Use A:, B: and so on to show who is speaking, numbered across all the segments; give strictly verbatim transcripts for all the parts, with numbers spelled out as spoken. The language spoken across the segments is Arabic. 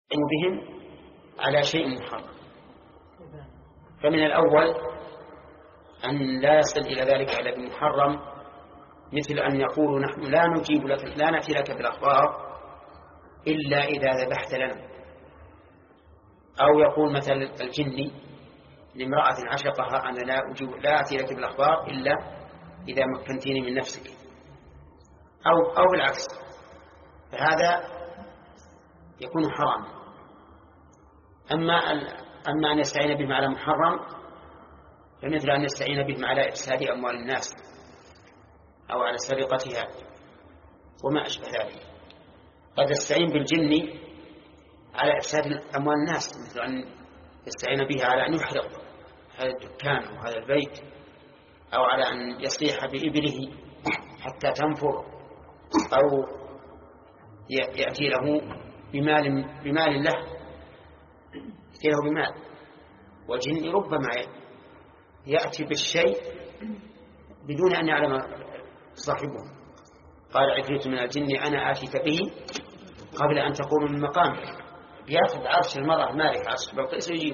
A: بهم على شيء محرم. فمن الأول أن لا يصل إلى ذلك إلا بمحرم، مثل أن يقولوا نحن لا نجيب لك لا نأتي لك بالأخبار إلا إذا ذبحت لنا، أو يقول مثل الجن لامرأة عشقها أنا لا أجيب لا أتي لك بالأخبار إلا إذا مكنتيني من نفسك، أو أو بالعكس، فهذا يكون حرام. أما أما أن يستعين بهم على محرم فمثل أن يستعين بهم على إفساد أموال الناس أو على سرقتها وما أشبه ذلك. قد يستعين بالجن على إفساد أموال الناس، مثل أن يستعين بها على أن يحرق هذا الدكان أو هذا البيت، أو على أن يصيح بإبله حتى تنفر، أو يأتي له بمال, بمال له يأتي له بمال. والجن ربما يأتي بالشيء بدون أن يعلم صاحبه. قال عفريت من الجن أنا آتيك به قبل أن تقوم من مقامك، يأخذ عرش المرأة مالك عرش بلقيس ويجيب.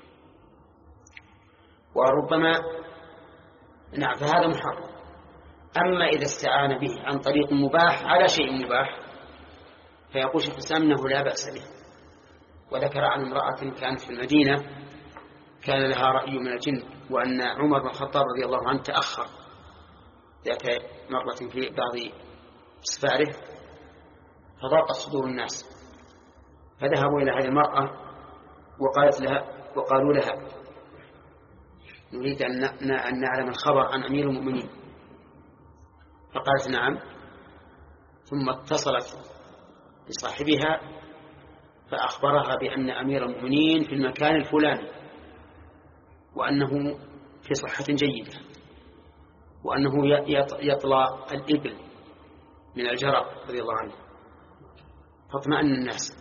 A: وربما نعم فهذا محرم. أما إذا استعان به عن طريق مباح على شيء مباح فيقول شيخ الإسلام أنه لا بأس به. وذكر عن امرأة كانت في المدينة كان لها رأي من الجن، وأن عمر بن الخطاب رضي الله عنه تأخر ذات مرة في بعض أسفاره فضاقت صدور الناس، فذهبوا إلى هذه المرأة وقالت لها وقالوا لها نريد أن نعلم الخبر عن أمير المؤمنين، فقالت نعم. ثم اتصلت بصاحبها فأخبرها بأن أمير المؤمنين في المكان الفلاني، وأنه في صحة جيدة، وأنه يطلع الإبل من الجرب رضي الله عنه. فاطمأن الناس.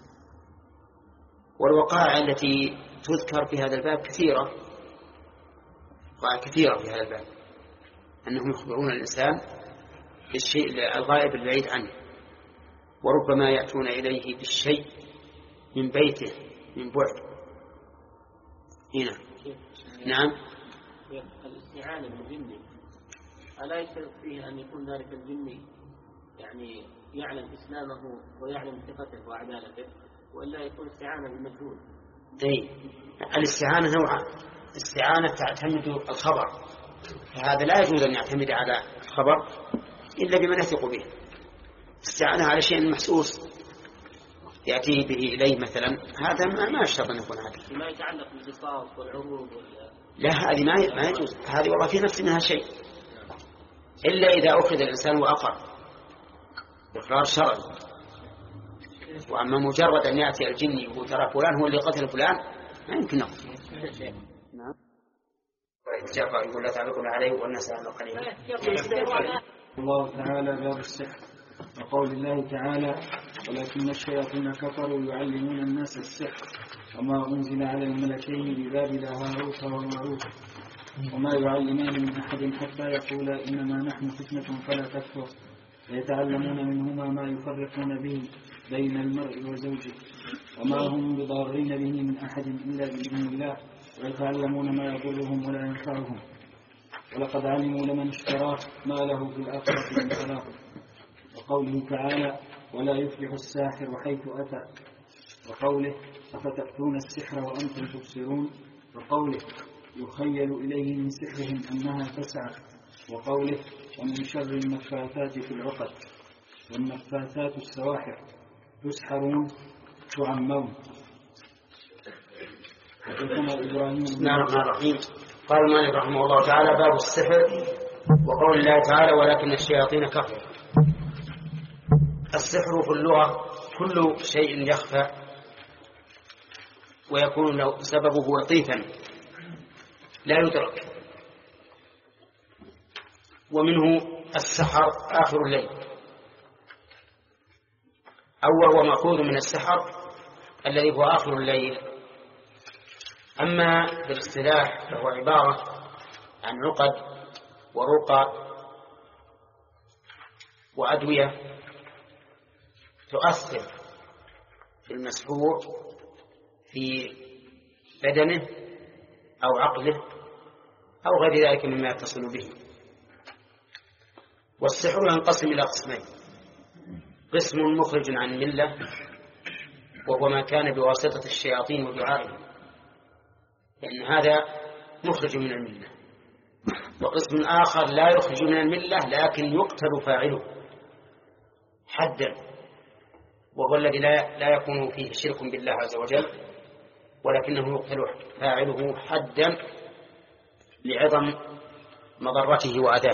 A: والوقائع التي تذكر في هذا الباب كثيرة، وقائع كثيرة في هذا الباب، أنهم يخبرون الإنسان بالشيء الغائب البعيد عنه، وربما يأتون إليه بالشيء من بيته من بعد. هنا نعم.
B: الاستعانة بالجن ألا يشترط فيه أن يكون ذلك الجن يعني يعلم إسلامه ويعلم ثقته وعدالته، وإلا يكون استعانة بالمجهول؟
A: أي الاستعانة نوعان، استعانة تعتمد الخبر، فهذا لا يجوز أن يعتمد على الخبر إلا بمن يثق به. استعانة على شيء محسوس يأتي به إليه مثلا، هذا ما يشترط أن يكون هذا.
B: ما يتعلق بالقصاص والعروض
A: لا، هذه ما يجوز، هذه والله في نفس منها شيء، إلا إذا أخذ الإنسان وأقر إقرار شرعي. وأما مجرد أن يأتي الجن يقول ترى فلان هو اللي قتل فلان ما يمكن نقول. نعم. وإتجابا يقول لا تعلقنا عليه والناس على قليل.
C: الله تعالى باب السحر، وقول الله تعالى ولكن الشياطين كفروا يعلمون الناس السحر وما أنزل على الملكين ببابل هاروت وماروت وما يعلمان من أحد حتى يقولا إنما نحن فتنة فلا تكفر ويتعلمون منهما ما يفرقون به بين المرء وزوجه وما هم بضارين به من أحد إلا بإذن الله ويتعلمون ما يضرهم ولا ينفعهم ولقد علموا لمن اشتراه ما له في الآخرة من خلاق. وقوله تعالى ولا يفلح الساحر حيث أتى، وقوله أفتأتون السحر وأنتم تبصرون، وقوله يخيل إليه من سحرهم أنها تسعى، وقوله ومن شر النفاثات في العقد والنفاثات السواحر تسحرون تعمون.
A: بسم الله الرحمن الرحيم. قال المؤلف رحمه الله تعالى باب السحر، وقول الله تعالى ولكن الشياطين كفروا. السحر في اللغة كل شيء يخفى ويكون له سببه لطيفا لا يدرك، ومنه السحر آخر الليل، أو هو مأخوذ من السحر الذي هو آخر الليل. أما بالاصطلاح فهو عبارة عن عقد ورقى وأدوية تؤثر في المسحور في بدنه أو عقله أو غير ذلك مما يتصل به. والسحر ينقسم إلى قسمين: قسم مخرج عن الملة وهو ما كان بواسطة الشياطين ودعائهم، لأن هذا مخرج من الملة. وقسم آخر لا يخرج من الملة لكن يقتل فاعله حدا، وهو الذي لا, لا يكون فيه شرك بالله عز وجل، ولكنه يقتل فاعله حدا لعظم مضرته وأذاه.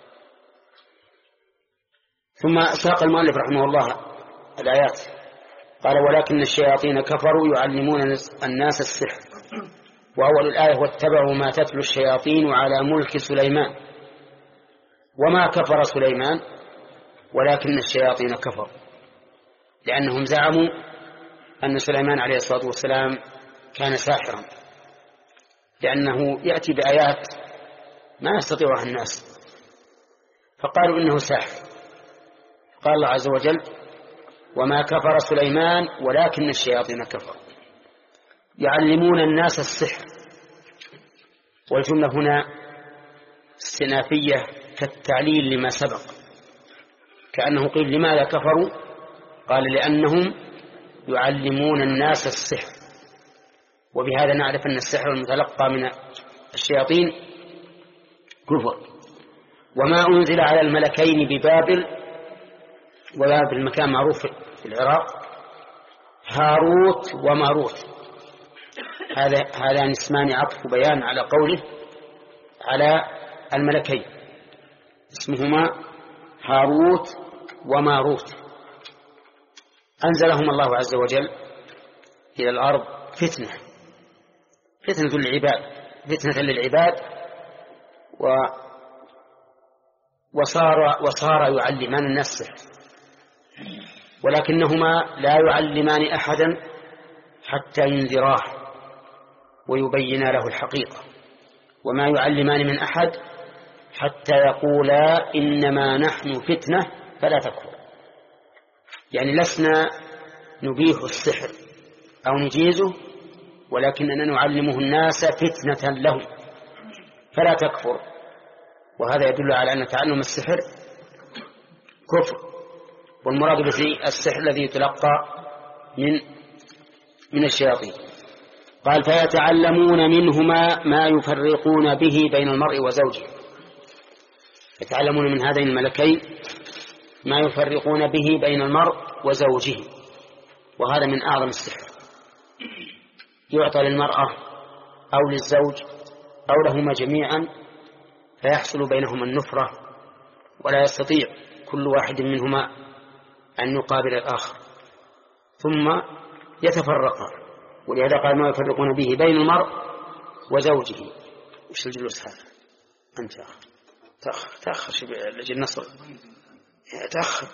A: ثم ساق المؤلف رحمه الله الآيات، قال: ولكن الشياطين كفروا يعلمون الناس السحر. وأول الآية: واتبعوا ما تتلو الشياطين على ملك سليمان. وما كفر سليمان ولكن الشياطين كفروا، لأنهم زعموا أن سليمان عليه الصلاة والسلام كان ساحرا، لأنه يأتي بآيات ما يستطيعها الناس، فقالوا إنه ساحر. قال الله عز وجل: وما كفر سليمان ولكن الشياطين كفروا يعلمون الناس السحر. والجملة هنا استئنافية كالتعليل لما سبق، كأنه قيل: لماذا كفروا؟ قال: لأنهم يعلمون الناس السحر. وبهذا نعرف أن السحر المتلقى من الشياطين كفر. وما أنزل على الملكين ببابل، وبابل مكان معروف في العراق، هاروت وماروت، هذا هذان اسمان عطف بيان على قوله على الملكين، اسمهما هاروت وماروت. أنزلهم الله عز وجل إلى الأرض فتنة فتنة للعباد فتنة للعباد و وصار وصار يعلمان الناس السحر، ولكنهما لا يعلمان أحدا حتى ينذراه ويبين له الحقيقة، وما يعلمان من أحد حتى يقولا إنما نحن فتنة فلا تكفر. يعني لسنا نبيح السحر أو نجيزه، ولكننا نعلمه الناس فتنة لهم فلا تكفر. وهذا يدل على أن تعلم السحر كفر، والمراد به السحر الذي يتلقى من من الشياطين. قال: فيتعلمون منهما ما يفرقون به بين المرء وزوجه. يتعلمون من هذين الملكين ما يفرقون به بين المرء وزوجه، وهذا من أعظم السحر. يعطى للمرأة أو للزوج أو لهما جميعا، فيحصل بينهما النفرة، ولا يستطيع كل واحد منهما أن يقابل الآخر، ثم يتفرقا. ولهذا قال: ما يفرقون به بين المرء وزوجه. وش الجلوس هذا؟ أنت تأخر تأخر شبه لجل النصر، تأخر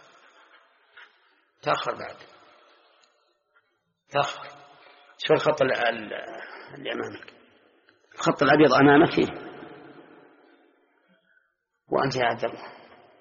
A: تأخر بعد تأخر. شو الخط اللي أمامك؟ الخط الأبيض أمامك فيه، وأنت يا عبد الله.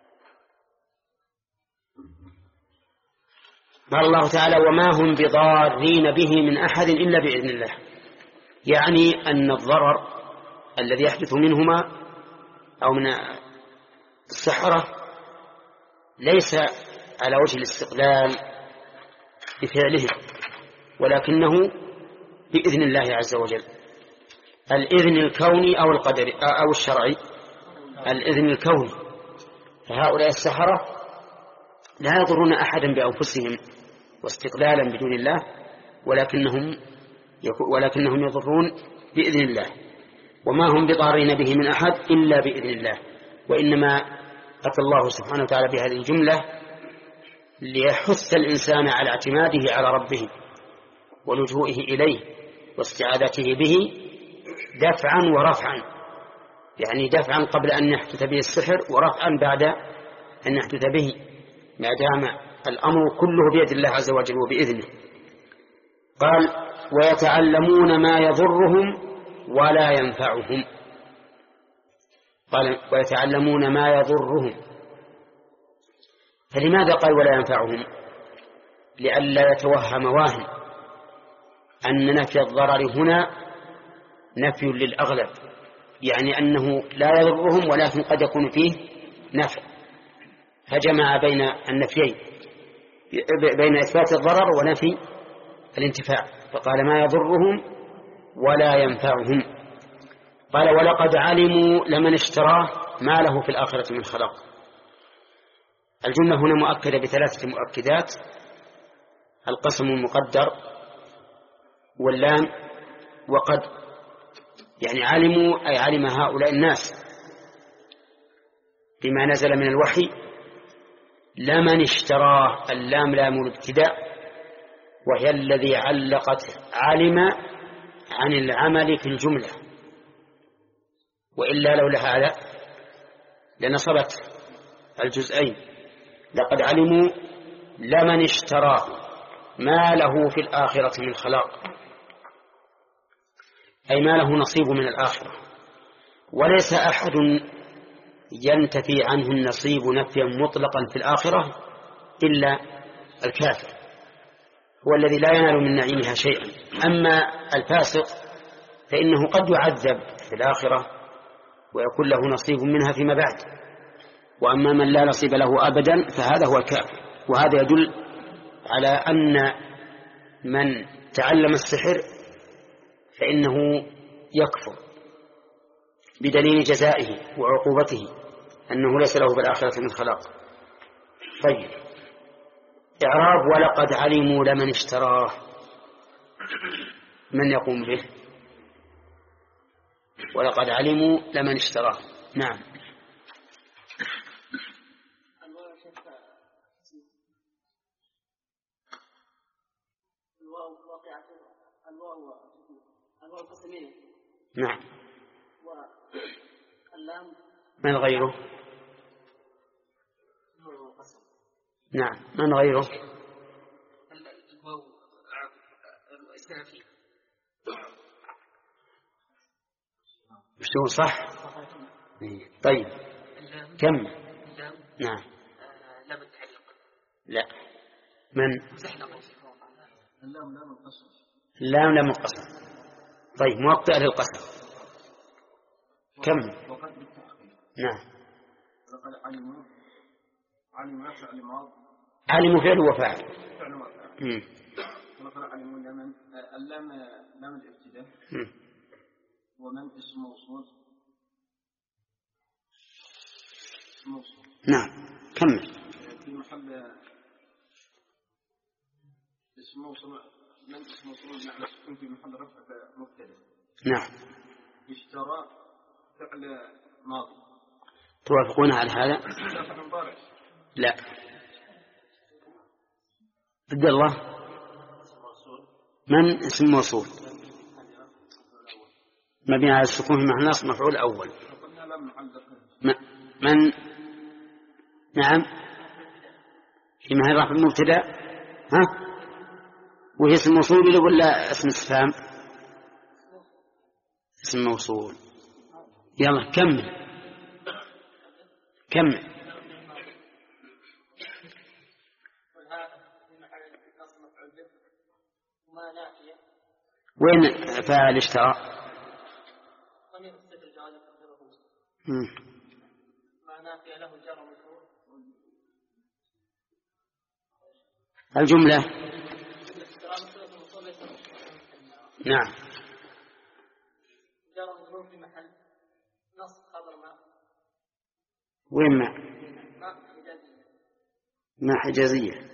A: قال الله تعالى: وما هم بضارين به من أحد إلا بإذن الله. يعني أن الضرر الذي يحدث منهما أو من السحرة ليس على وجه الاستقلال بفعلهم، ولكنه بإذن الله عز وجل. الإذن الكوني أو القدري أو الشرعي. الإذن الكوني، فهؤلاء السحرة لا يضرون أحدا بأنفسهم واستقلالا بدون الله، ولكنهم ولكنهم يضرون بإذن الله. وما هم بضارين به من أحد إلا بإذن الله. وإنما أتى الله سبحانه وتعالى بهذه الجملة ليحث الإنسان على اعتماده على ربه ولجوئه إليه واستعاذته به دفعا ورفعا، يعني دفعا قبل أن يحدث به السحر، ورفعا بعد أن يحدث به، ما دام الأمر كله بيد الله عز وجل وبإذنه. قال: ويتعلمون ما يضرهم ولا ينفعهم. قال: ويتعلمون ما يضرهم. فلماذا قال ولا ينفعهم؟ لئلا يتوهم واهن أن نفي الضرر هنا نفي للأغلب، يعني أنه لا يضرهم ولكن قد يكون فيه نفع، فجمع بين النفيين، بين إثبات الضرر ونفي الانتفاع، فقال ما يضرهم ولا ينفعهم. قال ولقد علموا لمن اشتراه ما له في الآخرة من خلاق. الجملة هنا مؤكدة بثلاثة مؤكدات: القسم المقدر واللام وقد، يعني علموا أي علم هؤلاء الناس بما نزل من الوحي لمن اشتراه. اللام لام الابتداء، وهي الذي علقت علم عن العمل في الجملة، وإلا لولا هذا لنصبت الجزئين. لقد علموا لمن اشتراه ما له في الآخرة من خلاق، أي ما له نصيب من الآخرة. وليس أحد ينتفي عنه النصيب نفيا مطلقا في الآخرة إلا الكافر، هو الذي لا ينال من نعيمها شيئا. أما الفاسق فإنه قد يعذب في الآخرة ويكون له نصيب منها فيما بعد، وأما من لا نصيب له أبدا فهذا هو الكافر. وهذا يدل على أن من تعلم السحر فإنه يكفر بدليل جزائه وعقوبته أنه ليس له بالآخرة من خلاق. طيب، إعراب ولقد علموا لمن اشتراه، من يقوم به؟ ولقد علموا لمن اشتراه. نعم. نعم. من غيره؟ نعم، من غيره؟ مش صح؟ طيب كم؟ نعم. لا. من؟ اللام لام القسم. طيب، موقع للقسم. كم؟ نعم. علموا فعل وفاعل.
C: اللام لام الابتداء، ومن اسم موصول.
A: نعم، كمل.
C: في محل اسم موصول، من اسم موصول معنى سكون في محل رفع مبتدأ.
A: نعم.
C: اشترى فعل ماضي.
A: توافقون على هذا؟ لا. عبد الله، من اسم موصول مبني على السكون في محل نصب مفعول أول. من؟ نعم، في محل رفع مبتدأ. ها، وهي اسم موصول ولا اسم استفهام؟ اسم موصول. يلا كمل كمل. وين فاعل اشترى؟ الجملة. نعم. وين ما ما حجازية.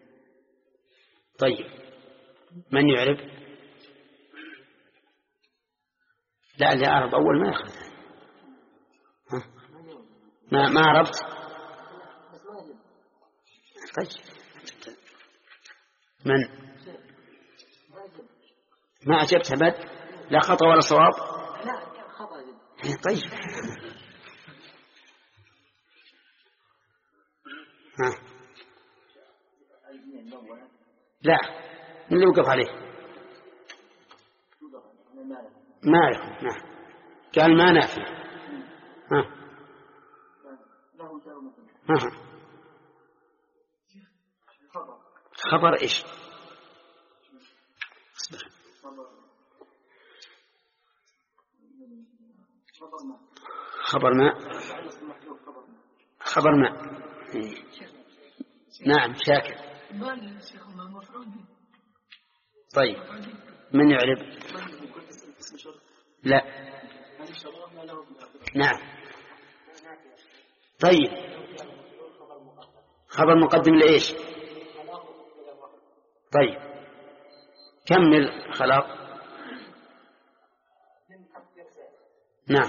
A: طيب، من يعرف؟ لا، اللي أعرف أول ما يأخذ. ما ما عرفت. طيب، من ما أجبت أبد؟ لا خطأ ولا صواب. طيب، ها. لا، من اللي وقف عليه؟ ما أعرف. نعم، قال ما نافع. ها ها خبر إيش؟ خبر ما خبر ما نعم شاكر. طيب من يعرب؟ لا نعم. طيب خبر مقدم لإيش؟ طيب كمل خلاص. نعم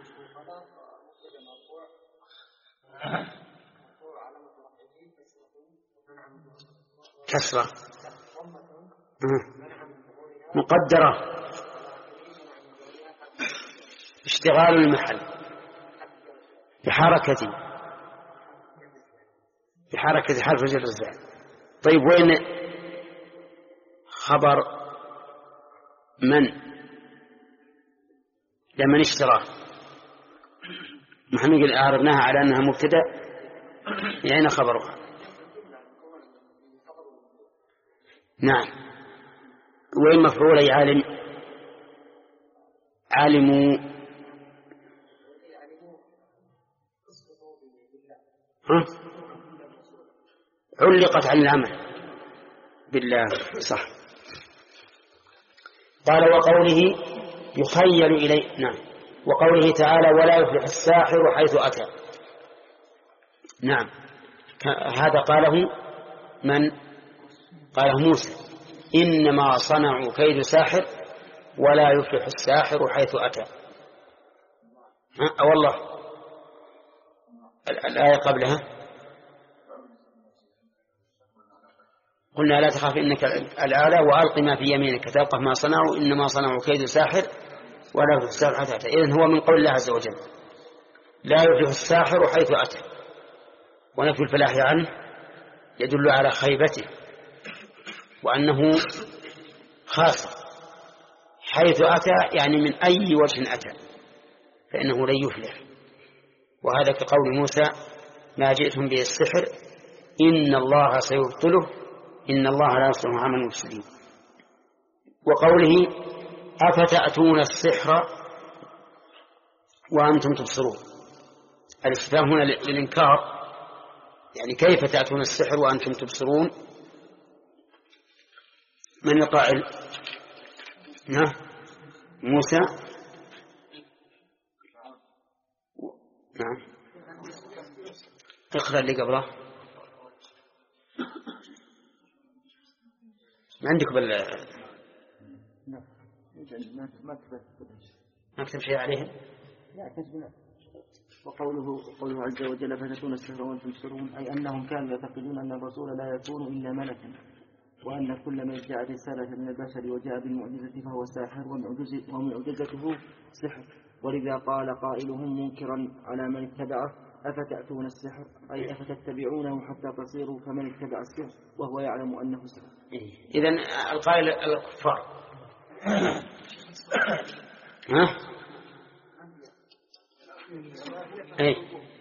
A: كسرة مقدرة اشتغال المحل بحركة بحركة حرف جر الزائد. طيب وين خبر من لمن اشتراه؟ نحن أعرضناها على أنها مبتدأ يعني خبرها. نعم وين مفعول عالم؟ علموا ها؟ علقت عن العمل بالله صح. قال وقوله يخيل إليه. نعم وقوله تعالى ولا يفلح الساحر حيث أتى. نعم هذا قاله من؟ قاله موسى إنما صنعوا كيد ساحر ولا يفلح الساحر حيث أتى. أه والله الآية قبلها قلنا لا تخاف إنك الأعلى وألق ما في يمينك تلقف ما صنعوا إنما صنعوا كيد ساحر ولا يفلح الساحر حيث أتى. إذن هو من قول الله عز وجل لا يفلح الساحر حيث أتى. ونفي الفلاح عنه يدل على خيبته وأنه خاص. حيث أتى يعني من أي وجه أتى فإنه لن يفلح. وهذا كقول موسى ما جئتم به السحر إن الله سيبطله إن الله لا يصلح عمل المفسدين. وقوله أفتأتون السحر وأنتم تبصرون. الاستفهام هنا للإنكار يعني كيف تأتون السحر وأنتم تبصرون؟ من القائل؟ نعم موسى. نعم اقرأ اللي قبله. ما عندك بال ما اكتب شيء عليهم.
D: وقوله قوله عز وجل فتأتون السحر وأنتم تبصرون أي أنهم كانوا يعتقدون أن الرسول لا يكون إلا ملكا وأن كل من جاء رسالة من البشر وجاء بالمعجزة فهو ساحر ومعجزته سحر. ولذا قال قائلهم منكرا على من اتبعه أفتأتون السحر أي أفتتبعونه حتى تصيروا كمن اتبع السحر وهو يعلم أنه سحر.
A: إذن القائل الكفار ها؟ أي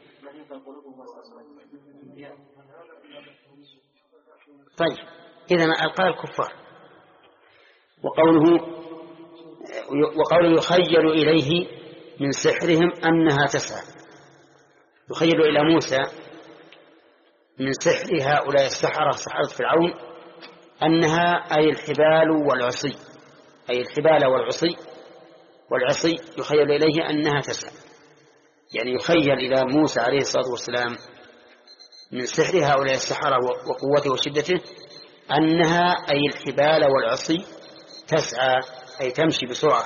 A: طيب إذن القائل الكفار. وقوله وقوله يخيل إليه من سحرهم أنها تسعى. يخيل إلى موسى من سحر هؤلاء السحرة سحرة فرعون أنها أي الحبال والعصي أي الحبال والعصي والعصي يخيل إليه أنها تسعى. يعني يخيل إلى موسى عليه الصلاة والسلام من سحر هؤلاء السحرة وقوته وشدته أنها أي الحبال والعصي تسعى أي تمشي بسرعة.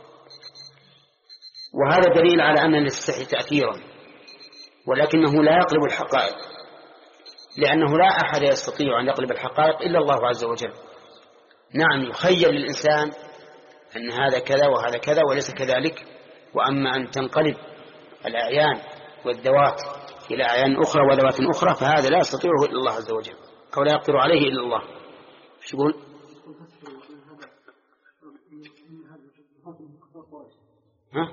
A: وهذا دليل على أن للسحر تأثيرا ولكنه لا يقلب الحقائق لأنه لا أحد يستطيع أن يقلب الحقائق إلا الله عز وجل. نعم يخيل للإنسان أن هذا كذا وهذا كذا وليس كذلك. وأما أن تنقلب الأعيان والذوات إلى أعيان أخرى وذوات أخرى فهذا لا يستطيعه إلا الله عز وجل أو لا يقدر عليه إلا الله. شو يقول؟ ها؟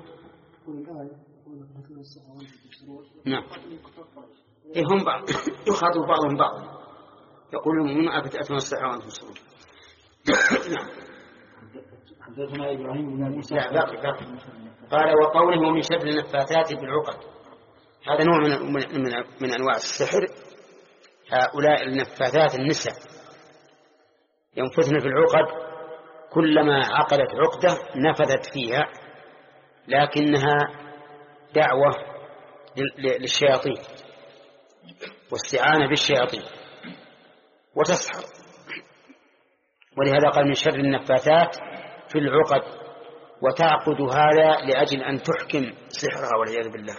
A: نعم هم بعض يخاطب بعضهم بعض يقول المؤمنون أفتأتون السحر وأنتم تبصرون. نعم.
C: حدثنا إبراهيم بن موسى.
A: لا باقي باقي. قال وقوله من شر النفاثات بالعقد، هذا نوع من من من أنواع السحر. هؤلاء النفاثات النساء ينفثن في العقد، كلما عقدت عقدة نفذت فيها، لكنها دعوة للشياطين واستعانة بالشياطين وتسحر، ولهذا قال من شر النفاثات في العقد، وتعقد هذا لأجل أن تحكم سحرها والعياذ بالله.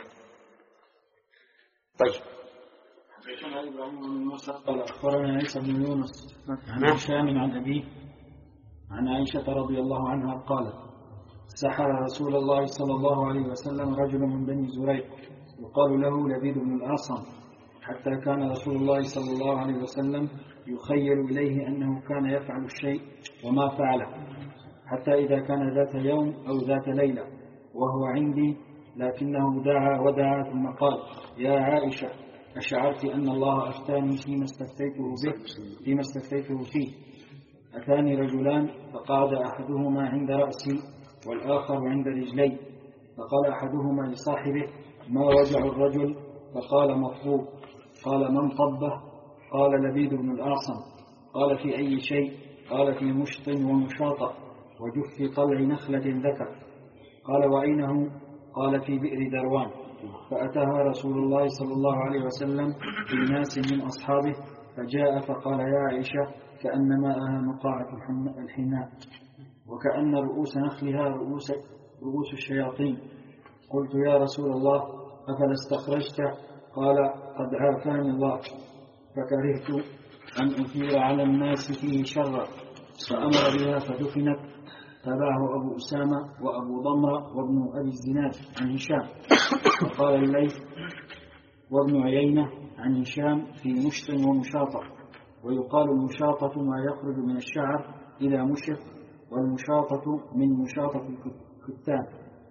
A: طيب.
C: حدثنا إبراهيم بن موسى قال أخبرنا عيسى بن يونس عن هشام عن أبيه عن عائشة رضي الله عنها قالت سحر رسول الله صلى الله عليه وسلم رجل من بني زريق يقال له لبيد بن الأعصم، حتى كان رسول الله صلى الله عليه وسلم يخيل إليه أنه كان يفعل الشيء وما فعله، حتى إذا كان ذات يوم أو ذات ليلة وهو عندي، لكنه دعا ودعا ثم قال يا عائشة أشعرت أن الله أفتاني فيما استفتيته به فيما استفتيته فيه. أتاني رجلان فقعد أحدهما عند رأسي والآخر عند رجلي، فقال أحدهما لصاحبه ما وجع الرجل؟ فقال مطبوب. قال من طبه؟ قال لبيد بن الأعصم. قال في أي شيء؟ قال في مشط ومشاطة وجف طلع نخلة ذكر. قال وأينه؟ قال في بئر دروان. فأتاها رسول الله صلى الله عليه وسلم في ناس من أصحابه، فجاء فقال يا عائشة كأن ماءها نقاعة الحناء، وكأن رؤوس نخلها رؤوس, رؤوس الشياطين. قلت يا رسول الله أفلا استخرجت؟ قال قد عافاني الله، فكرهت أن أثير على الناس فيه شرا، فأمر بها فدفنت. تابعه أبو أسامة وأبو ضمرة وابن أبي الزناد عن هشام. وقال الليث وابن عيينة عن هشام في مشط ومشاطة، ويقال المشاطة ما يخرج من الشعر إلى مشط، والمشاطة من مشاطة الكتان.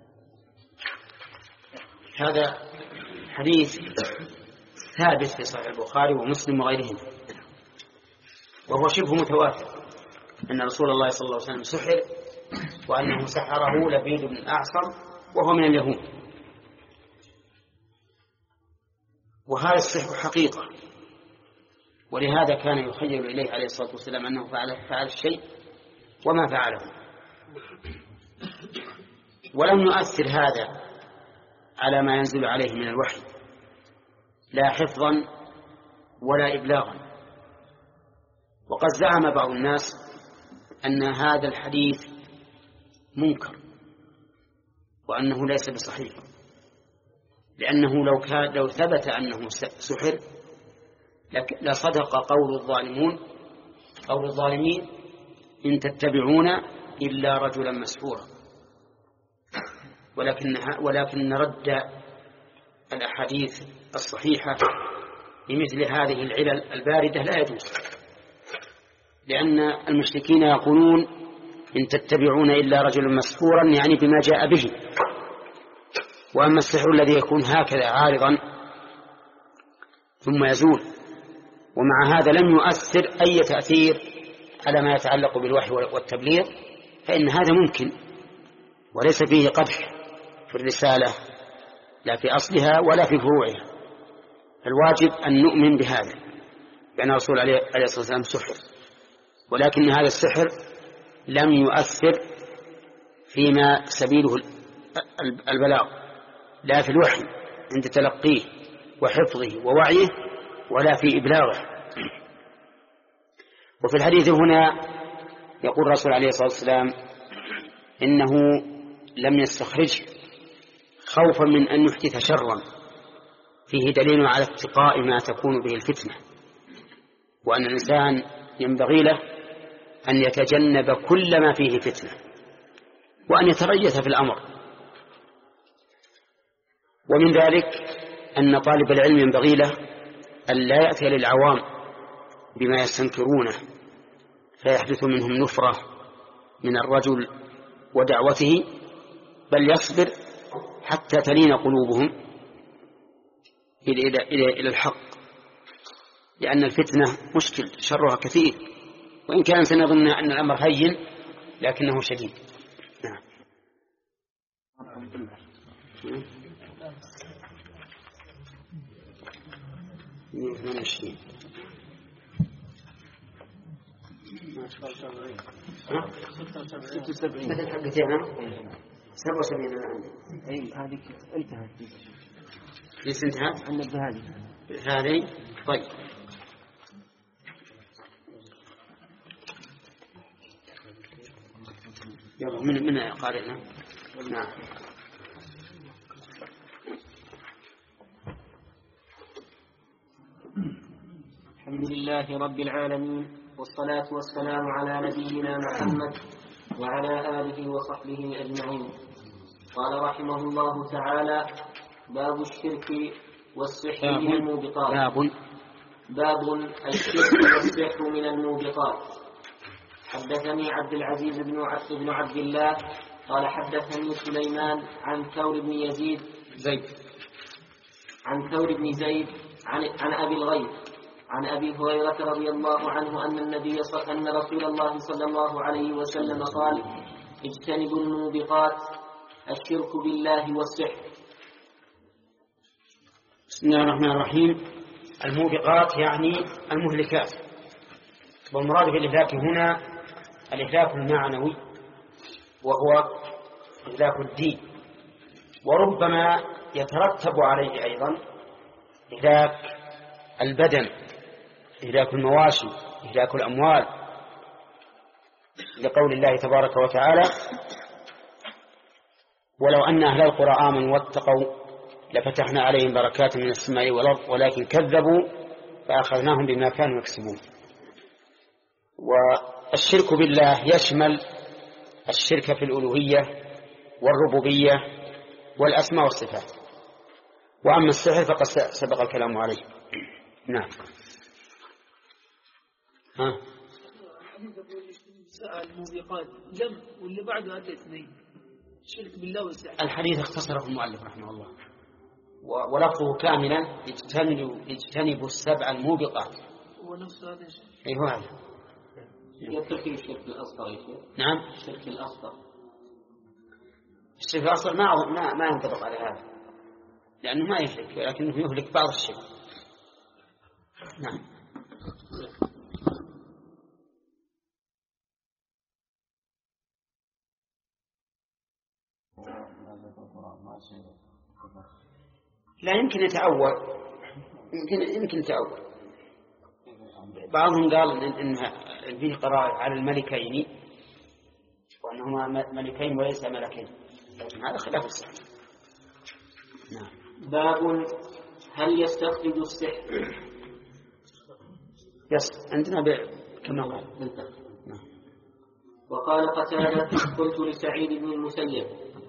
A: هذا حديث ثابت في صحيح البخاري ومسلم وغيرهما، وهو شبه متواتر أن رسول الله صلى الله عليه وسلم سحر، وأنه سحره لبيد بن الأعصم وهو من اليهود. وهذا السحر حقيقة، ولهذا كان يخيل إليه عليه الصلاة والسلام أنه فعل, فعل الشيء وما فعله، ولم يؤثر هذا على ما ينزل عليه من الوحي لا حفظا ولا إبلاغا. وقد زعم بعض الناس أن هذا الحديث منكر وأنه ليس بصحيح، لأنه لو كان لو ثبت أنه سحر لصدق قول الظالمون قول الظالمين إن تتبعون إلا رجلا مسحورا. ولكن ولكن رد الأحاديث الصحيحة بمثل هذه العلل الباردة لا يجوز، لأن المشركين يقولون إن تتبعون إلا رجلا مسحورا، يعني بما جاء به. وأما السحر الذي يكون هكذا عارضا ثم يزول، ومع هذا لم يؤثر أي تأثير على ما يتعلق بالوحي والتبليغ، فإن هذا ممكن وليس فيه قدح في الرسالة لا في أصلها ولا في فروعها. الواجب أن نؤمن بهذا، لأن الرسول عليه الصلاة والسلام سحر، ولكن هذا السحر لم يؤثر فيما سبيله البلاغ، لا في الوحي عند تلقيه وحفظه ووعيه، ولا في إبلاغه. وفي الحديث هنا يقول الرسول عليه الصلاة والسلام إنه لم يستخرجه خوفا من أن يحدث شرا فيه دليل على اتقاء ما تكون به الفتنة، وأن الإنسان ينبغي له أن يتجنب كل ما فيه فتنة وأن يتريث في الأمر. ومن ذلك أن طالب العلم ينبغي له أن لا يأتي للعوام بما يستنكرونه فيحدث منهم نفرة من الرجل ودعوته، بل يصبر حتى تلين قلوبهم إلى, إلى, إلى الحق، لأن الفتنة مشكل شرها كثير، وإن كان سنظن أن الأمر هين لكنه شديد. نعم.
D: ستة وسبعين
A: مثل حقتين سبعة وسبعين أنا عندي.
D: أي هذه انتهت.
A: ليس انتهت؟
D: عندنا بهذه
A: هذه. طيب يلا من من قارئنا. نعم.
B: الحمد لله رب العالمين، والصلاة والسلام على نبينا محمد وعلى آله وصحبه أجمعين. قال رحمه الله تعالى: باب الشرك والسحر من الموبقات.
A: باب
B: باب الشرك والسحر من الموبقات. حدثني عبد العزيز بن عبد بن عبد الله قال حدثني سليمان عن ثور بن يزيد
A: زيد
B: عن ثور بن زيد عن, عن أبي الغيث عن أبي هريرة رضي الله عنه أن النبي صلى أن رسول الله صلى الله عليه وسلم قال: اجتنبوا الموبقات الشرك بالله والسحر.
A: بسم الله الرحمن الرحيم. الموبقات يعني المهلكات، والمراد بالإهلاك هنا الإهلاك المعنوي وهو إهلاك الدين، وربما يترتب عليه أيضا إهلاك البدن، إهلاك المواشي، إهلاك الأموال، لقول الله تبارك وتعالى: ولو أن أهل القرى آمنوا واتقوا لفتحنا عليهم بركات من السماء والأرض ولكن كذبوا فأخذناهم بما كانوا يكسبون. والشرك بالله يشمل الشرك في الألوهية والربوبية والأسماء والصفات. وأما السحر فقد سبق الكلام عليه. نعم. ها
E: الموبقات جمع واللي بعده هذا اثنين، الشرك بالله والسحر.
A: الحديث اختصره المؤلف رحمه الله ولفظه كاملا: اجتنبوا السبع الموبقات.
E: هو نفس هذا الشيء.
A: ايوه هذا.
B: يدخل فيه الشرك الأصغر.
A: نعم.
B: الشرك الأصغر.
A: الشرك الأصغر ما ما ما ينطبق على هذا، لأنه ما يهلك، لكنه يهلك بعض الشرك. نعم. لا يمكن يتأول، يمكن يمكن يتأول. بعضهم قال إن إنها فيه قراءة على الملكين وأنهما ملكين وليس ملكين، لكن هذا خلاف الصحيح. نعم.
B: باب هل يستخرج السحر؟
A: يس عندنا كما قال.
B: نعم. وقال قتادة: قلت لسعيد بن المسيب: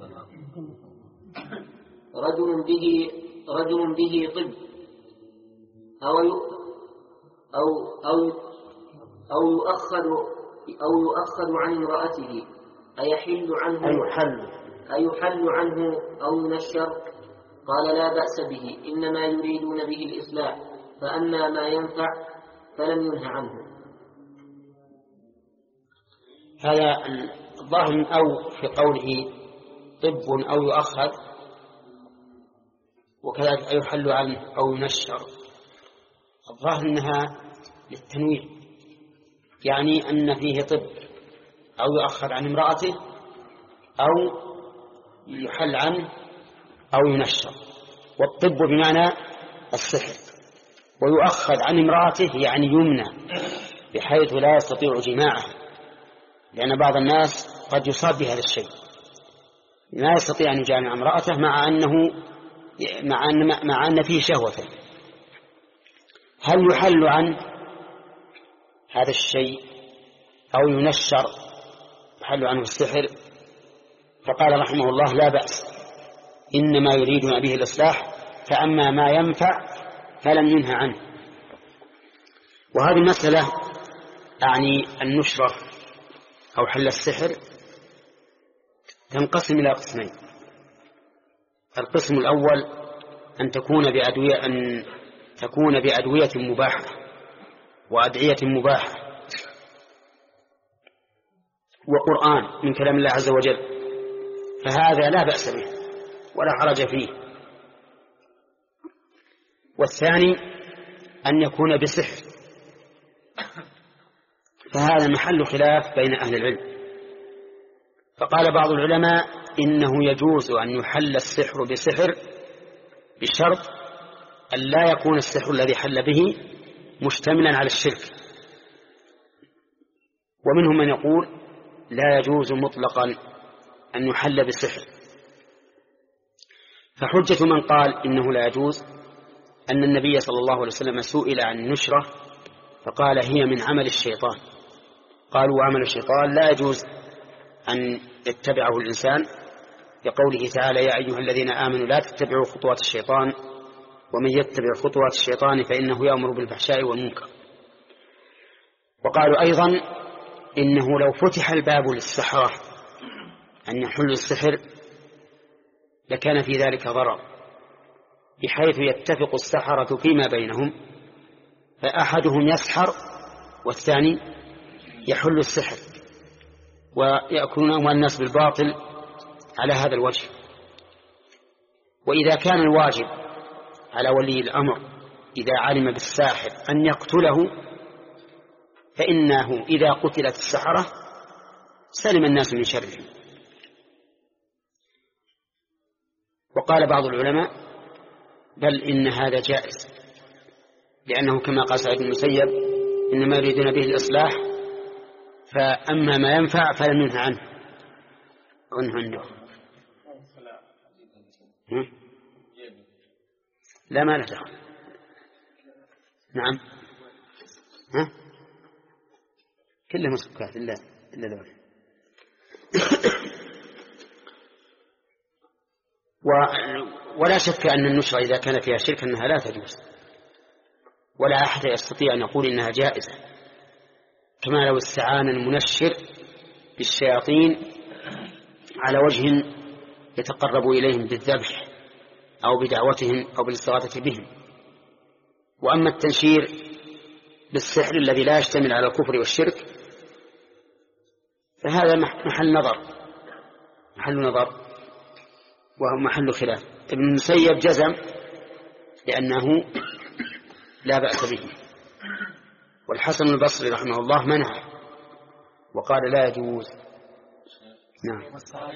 B: رجل به رجل به طب أو أو أو أو يؤخذ أو يؤخذ عن امرأته أيحل عنه
A: أيحل
B: أيحل عنه أو ينشر؟ قال: لا بأس به، إنما يريدون به الإصلاح، فأما ما ينفع فلم ينه عنه.
A: هذا الظاهر أو في قوله طب أو يؤخذ، وكذلك أيحل عنه أو ينشر، الظاهر أنها للتنويع، يعني أن فيه طب أو يؤخذ عن امرأته أو يحل عنه أو ينشر. والطب بمعنى السحر، ويؤخذ عن امرأته يعني يمنع بحيث لا يستطيع جماعه، لأن بعض الناس قد يصاب بهذا الشيء، لا يستطيع أن يجامع امرأته مع أنه مع أن مع أن فيه شهوة. هل يحل عنه هذا الشيء أو ينشر، يحل عنه السحر؟ فقال رحمه الله: لا بأس، إنما يريدون به الإصلاح، فأما ما ينفع فلم ينهى عنه. وهذه المسألة أعني النشرة أو حل السحر تنقسم إلى قسمين. القسم الأول أن تكون بأدوية أن تكون بأدوية مباحة وأدعية مباحة وقرآن من كلام الله عز وجل، فهذا لا بأس به ولا حرج فيه. والثاني أن يكون بسحر، فهذا محل خلاف بين أهل العلم. فقال بعض العلماء إنه يجوز أن يحل السحر بسحر بشرط أن لا يكون السحر الذي حل به مشتملا على الشرك، ومنهم من يقول لا يجوز مطلقا أن يحل بسحر. فحجة من قال إنه لا يجوز أن النبي صلى الله عليه وسلم سئل عن النشرة فقال هي من عمل الشيطان. قالوا عمل الشيطان لا يجوز أن يتبعه الإنسان، لقوله تعالى يا أيها الذين آمنوا لا تتبعوا خطوات الشيطان ومن يتبع خطوات الشيطان فإنه يأمر بالفحشاء والمنكر. وقالوا أيضا إنه لو فتح الباب للسحرة أن يحلوا السحر لكان في ذلك ضرر، بحيث يتفق السحرة فيما بينهم فأحدهم يسحر والثاني يحل السحر ويأكلون أموال الناس بالباطل على هذا الوجه. وإذا كان الواجب على ولي الأمر إذا علم بالساحر أن يقتله فإنه إذا قتلت السحرة سلم الناس من شره. وقال بعض العلماء بل إن هذا جائز، لأنه كما قال سعيد بن المسيب إنما يريدون به الإصلاح، فأما ما ينفع فلا ننهى عنه عنه عنه لا ما له دخل. نعم ها كلها مسكات إلا إلا ذول. ولا شك أن النشرة إذا كان فيها شرك أنها لا تجوز، ولا أحد يستطيع أن يقول إنها جائزة، كما لو استعان المنشر بالشياطين على وجه يتقرب إليهم بالذبح أو بدعوتهم أو بالاستغاثة بهم. وأما التنشير بالسحر الذي لا يشتمل على الكفر والشرك فهذا محل نظر محل نظر وهو محل خلاف. ابن المسيب جزم لأنه لا بأس به، والحسن البصري رحمه الله منع وقال لا يجوز. نعم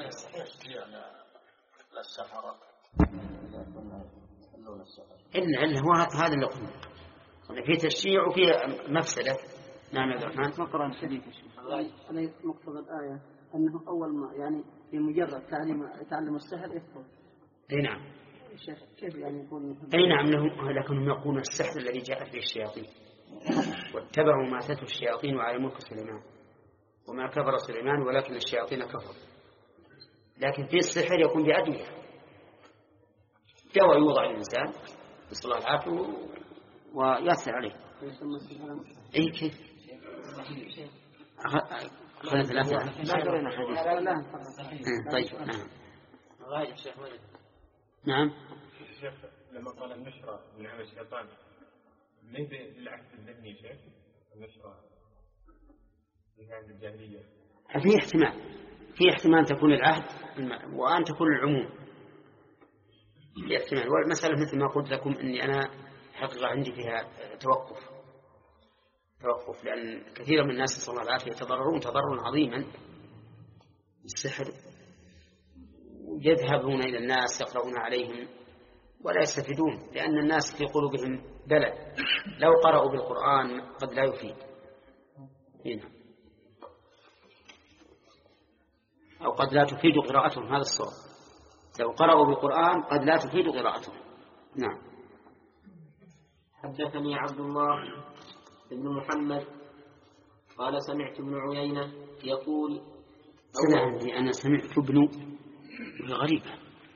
A: إلا إلا هو هذا اللي قلنا في تشجيع وفي مفسدة. نعم يا عبد الرحمن
D: نقرأ الحديث. أنا مقتضى الآية أنه أول ما يعني في مجرد تعليم تعلم السحر يكفر.
A: أي نعم.
D: الشيخ كيف يعني يكون؟
A: أي نعم له، لكنهم يقولون السحر الذي جاءت به الشياطين واتبعوا ما تتلو الشياطين على ملك سليمان وما كفر سليمان ولكن الشياطين كفروا. لكن في السحر يكون بأدوية، دواء يوضع للإنسان نسأل الله العافية ويأثر عليه. أي كيف؟ خلنا ثلاثة.
D: لا قرينا حديث. لا لا.
A: طيب نعم.
B: غاية الشيخ ولد.
A: نعم.
F: الشيخ لما قال النشرة من عمل الشيطان ليس للعهد الذهني شيء النشرة في عهد الجاهلية.
A: في احتمال في احتمال تكون العهد وأن تكون العموم، في احتمال. والمسألة مثل ما قلت لكم أني أنا حقيقة عندي فيها توقف توقف لأن كثير من الناس نسأل الله العافية يتضررون تضررا عظيما بالسحر، يذهبون إلى الناس يقرؤون عليهم ولا يستفيدون، لأن الناس في قلوبهم بلد لو قرأوا بالقرآن قد لا يفيد هنا، أو قد لا تفيد قراءتهم. هذا الصواب، لو قرأوا بالقرآن قد لا تفيد قراءتهم. نعم.
B: حدثني عبد الله بن محمد قال سمعت ابن عيينة يقول
A: سمع أنا سمعت ابن غريبة،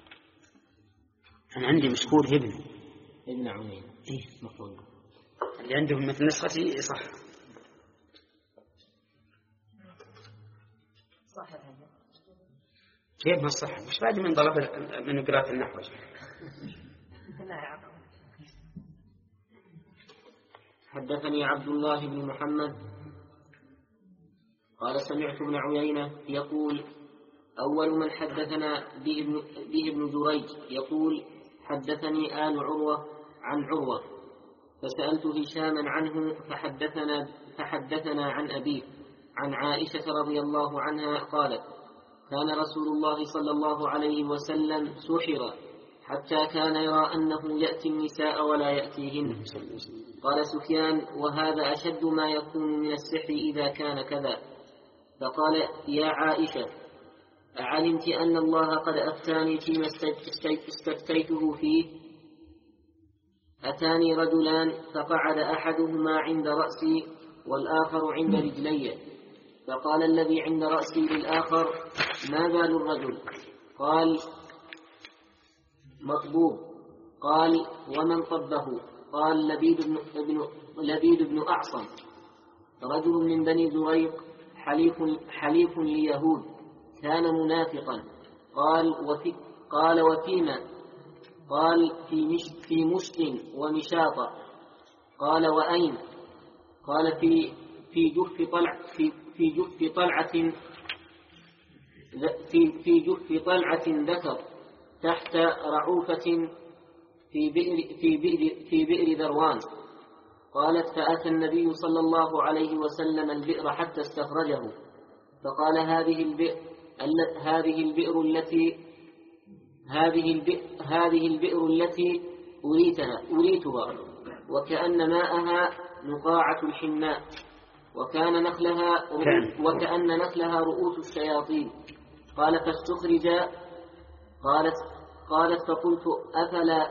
A: أنا عندي مشكور ابن
B: ابن عيينة
A: إيه مقول اللي عندهم مثل نسختي صح
E: صح
A: كيف ما صح؟ مش بعد من طلب من قراءة النحو.
B: حدثني عبد الله بن محمد قال سمعت ابن عيينة يقول أول من حدثنا به ابن, به ابن جريج يقول حدثني آل عروة عن عروة فسألت هشاما عنه فحدثنا, فحدثنا عن أبيه عن عائشة رضي الله عنها قالت كان رسول الله صلى الله عليه وسلم سحر حتى كان يرى أنه يأتي النساء ولا يأتيهن. قال سفيان وهذا أشد ما يكون من السحر إذا كان كذا. فقال يا عائشة أعلمت أن الله قد أفتاني فيما استفتيته فيه؟ أتاني رجلان فقعد أحدهما عند رأسي والآخر عند رجلي، فقال الذي عند رأسي للآخر ما بال الرجل؟ قال مطبوب. قال ومن طبه؟ قال لبيد بن, ابن لبيد بن أعصم رجل من بني زريق حليف, حليف ليهود كان منافقا. قال وفي قال وفيما؟ قال في مش في مشت ومشاطة. قال وأين؟ قال في في جف طلع في في جف طلعة في في جف طلعة ذكر تحت رعوفة في بئر في بئر في بئر ذروان. قالت فأتى النبي صلى الله عليه وسلم البئر حتى استخرجه، فقال هذه البئر هذه البئر التي هذه البئر هذه البئر التي أريتها أريتها وكأن ماءها نقاعة الحناء وكان نخلها وكأن نخلها رؤوس الشياطين. قال فاستخرج. قالت قالت فقلت أفلا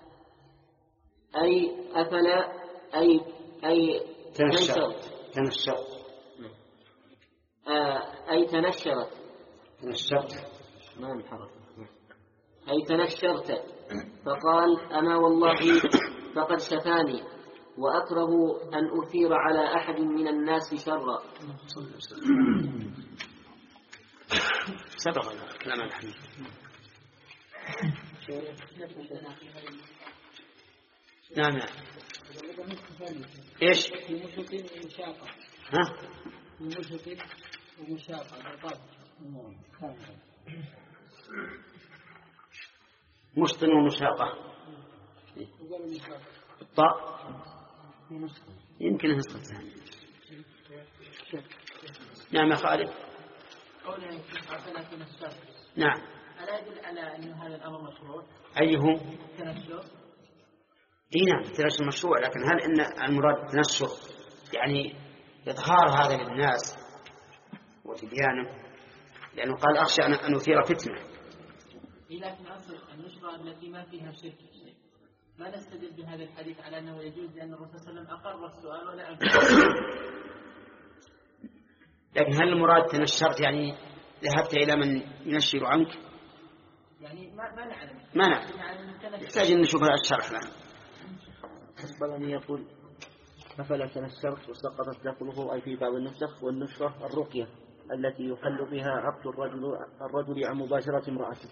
B: أي أفلا أي أي
A: تنشرت تنشرت
B: آه أي تنشرت
A: تنشرت
B: ما انحرف أي تنشرت. فقال أما والله فقد شفاني وأكره أن أثير على أحد من الناس شرا.
A: سبق كلام الحديث. نعم ايش
E: في مشط ومشاقة
A: ها
E: في مشط ومشاقة
A: مشط ومشاقة الطاء يمكن نسقط. نعم يا خالد.
E: قوله أفلا تنشر
A: نعم
E: ألا يدل على أن هذا الأمر مشروع؟
A: أيه
E: تنشر؟
A: اي نعم التنشر مشروع، لكن هل ان المراد التنشر يعني اظهار هذا للناس وتبيانه؟ لانه قال اخشى ان اثير فتنه.
E: لكن اصل النشره التي ما فيها شرك ما نستدل بهذا الحديث على انه يجوز لان الرسول صلى الله عليه وسلم اقر السؤال ولا انكر.
A: لكن هل المراد تنشرت يعني ذهبت الى من ينشر عنك؟
E: يعني ما ما نعلم
A: ما نعلم يحتاج ان نشوف الشرح الان.
D: أخبرني يقول أفلا تنشرت وسقطت دخله أي في بعض النسخ. والنشرة الرقية التي يحل بها عقد الرجل الرجل عن مباشرة امرأته.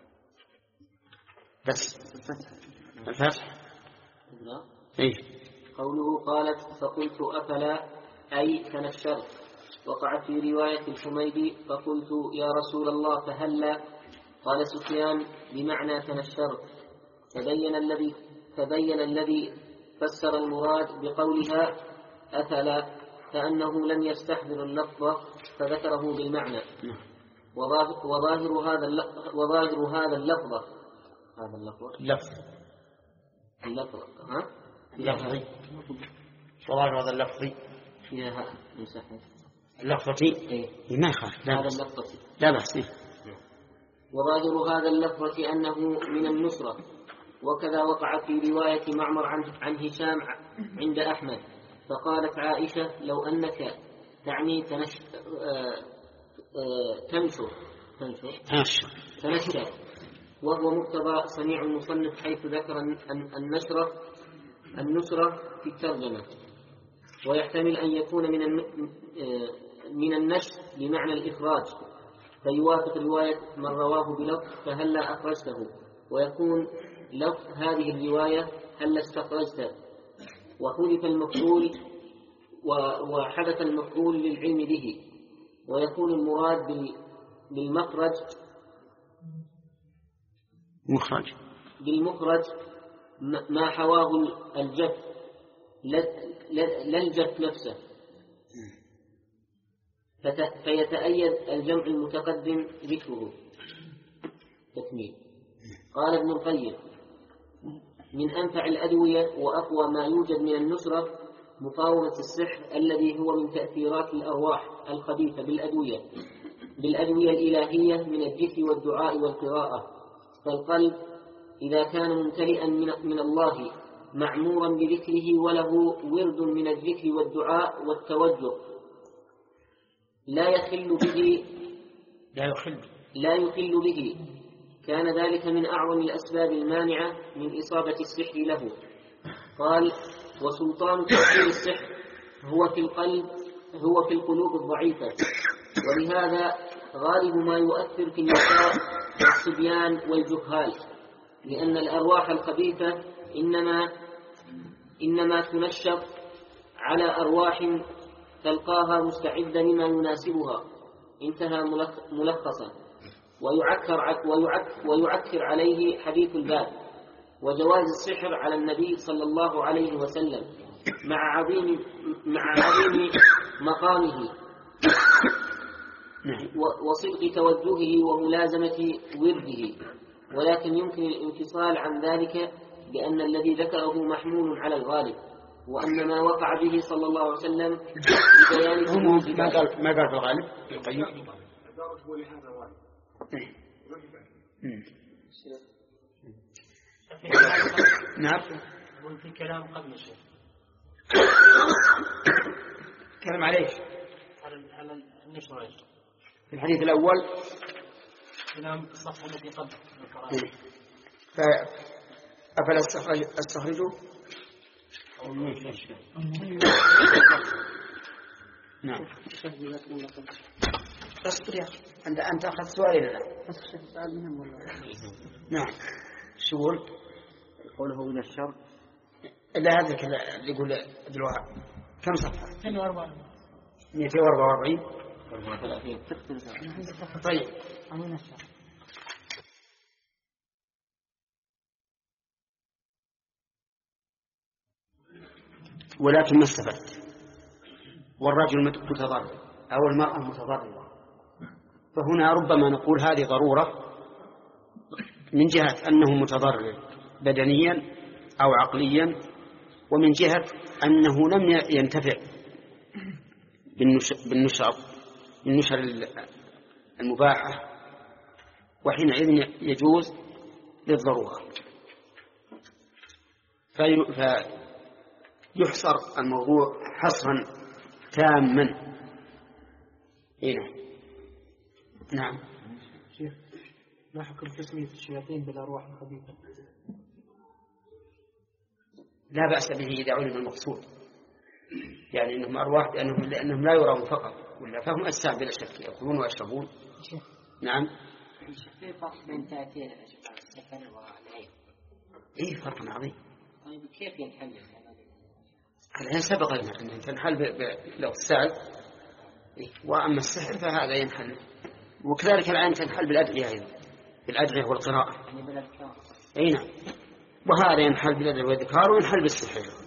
A: بس الفتح إيه؟
B: قوله قالت فقلت أفلا أي تنشرت. وقعت في رواية الحميدي فقلت يا رسول الله فهلا؟ قال سفيان بمعنى تنشرت. تبين الذي تبين الذي فسر المراد بقولها أفلا كأنه لم يستحضر اللفظ فذكره بالمعنى. وظاهر هذا وظاهر هذا اللفظ هذا اللفظ
A: اللفظ
B: اللفظ ها
A: اللفظي وظاهر هذا اللفظي
B: فيها مساحة
A: اللفظتي
B: إيه
A: ما يخالف
B: هذا اللفظ
A: لا بأس.
B: وظاهر هذا اللفظ أنه من النصرة. وكذا وقع في رواية معمر عن, عن هشام عند أحمد. فقالت عائشة لو أنك تعني تنش... آه... آه... تنشر تنشر تنشر وهو مقتضى صنيع المصنف حيث ذكر النشرة النشرة في الترجمة. ويحتمل أن يكون من الن... آه... من النشر بمعنى الإخراج فيوافق رواية من رواه بلفظ فهلا أخرجته، ويكون لفظ هذه الرواية هل استخرجت وحذف المفعول وحدث المفعول للعلم به، ويكون المراد بالمخرج
A: مخرج
B: بالمخرج ما حواه الجف لا الجف نفسه، فيتأيد الجمع المتقدم ذكره. تكميل. قال ابن القيم: من أنفع الأدوية وأقوى ما يوجد من النصرة مقاومة السحر الذي هو من تأثيرات الأرواح الخبيثة بالأدوية بالأدوية الإلهية من الذكر والدعاء والقراءة. فالقلب إذا كان ممتلئا من الله معمورا بذكره وله ورد من الذكر والدعاء والتوجه لا يخل به
A: لا يخل
B: لا يخل به كان ذلك من أعظم الأسباب المانعة من إصابة السحر له. قال: وسلطان تأثير السحر هو في القلب هو في القلوب الضعيفة، ولهذا غالب ما يؤثر في النساء والصبيان والجهال، لأن الأرواح الخبيثة إنما إنما تنشط على أرواح تلقاها مستعدة لما يناسبها. انتهى ملخصا. ويعكر, ويعكر, ويعكر عليه حديث الباب وجواز السحر على النبي صلى الله عليه وسلم مع عظيم, مع عظيم مقامه وصدق توجهه وملازمة ورده، ولكن يمكن الانفصال عن ذلك بأن الذي ذكره محمول على الغالب، وأن ما وقع به صلى الله عليه وسلم ببيان
A: ما قال ما قال في الغالب القيم. نعم.
E: في كلام قبل الشيخ
A: كلام عليه
E: على النشر
A: في الحديث الأول
E: كلام الصفحة التي قبل.
A: فأفلا استخرجوا نعم. اصبر يا أخي أنت أنت أخذت سؤالي لنا. نعم. شغل
D: قوله من الشر
A: إلا هذا كذا اللي يقول عبد الوهاب. كم صفحة؟
E: مئتين وأربعة
A: وأربعين. طيب. ولكن ما استفدت، والرجل متضرر أو المرأة متضررة، فهنا ربما نقول هذه ضرورة من جهة أنه متضرر بدنيا أو عقليا، ومن جهة أنه لم ينتفع بالنشر بالنشر المباحة، وحينئذ يجوز للضرورة. فيحصر الموضوع حصرا تاما. هنا نعم.
E: شيخ، ما حكم تسمية الشياطين بالأرواح الخبيثة؟
A: لا بأس به إذا علم المقصود، يعني أنهم أرواح لأنهم, لأنهم لا يرون فقط، ولا فهم أجسام بلا شك يأكلون ويشربون. نعم.
G: في فرق بين تأثير السحر والعين.
A: إيه فرق عظيم.
G: طيب كيف ينحل؟
A: الآن سبق لنا أن تنحل بالاغتسال، وأما السحر فهذا ينحل، وكذلك الآن تنحل بالأدعية أيضا، بالأدعية والقراءة.
G: يعني بالأذكار.
A: أي نعم. وهذا ينحل بالأدعية والذكر وينحل بالسحر.